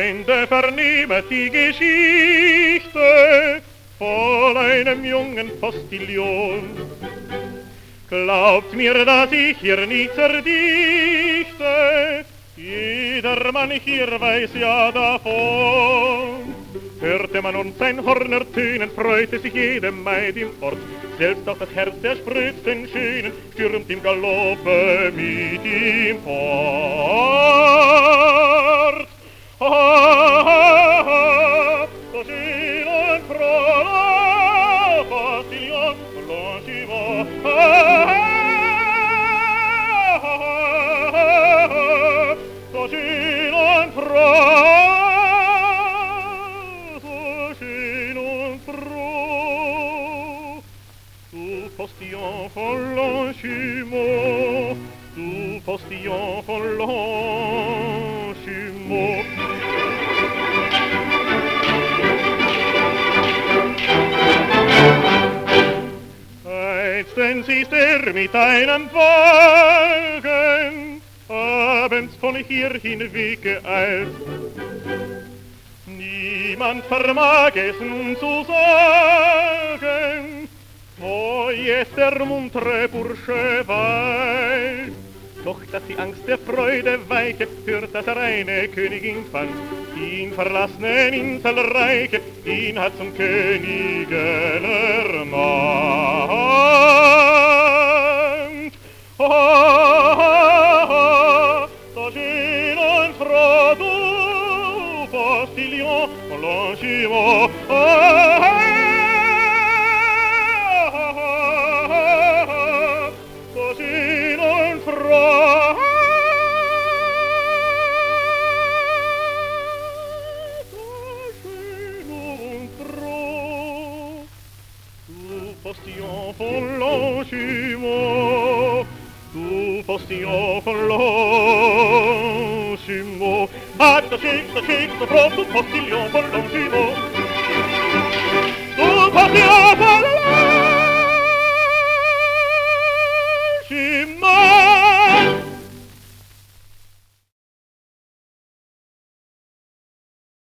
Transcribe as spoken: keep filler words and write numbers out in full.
Freunde, vernehmet die Geschichte von einem jungen Postillon. Glaubt mir, dass ich hier nicht zerdichte, jedermann hier weiß ja davon. Hörte man uns ein Horn ertönen, freute sich jede Maid im Ort. Selbst auch das Herz der sprödsten Schönen stürmt im Galoppe mit ihm fort. Ah, ah, ah, so schön und froh, Postillon, Blanchiment. Ah, ah, ah, ah, so schön und froh. Postillon von Longjumeau, du postillon von Longjumeau. Einstens ist er mit einem Wagen abends von hierhin weggeeilt. Niemand vermag es nun zu sagen, wo jetzt der muntere Bursche weilt. Doch dass die Angst der Freude weiche, hört, dass er eine Königin fand, die ihn verlassenen Inselreiche, ihn hat zum König ernannt. Oh, oh, oh, so schön und froh, du Postillon, Longjumeau. Oh, oh, Postillon von Longjumeau, du postillon von Longjumeau. Ah, so schick, so schick, so froh, du postillon von Longjumeau. Du postillon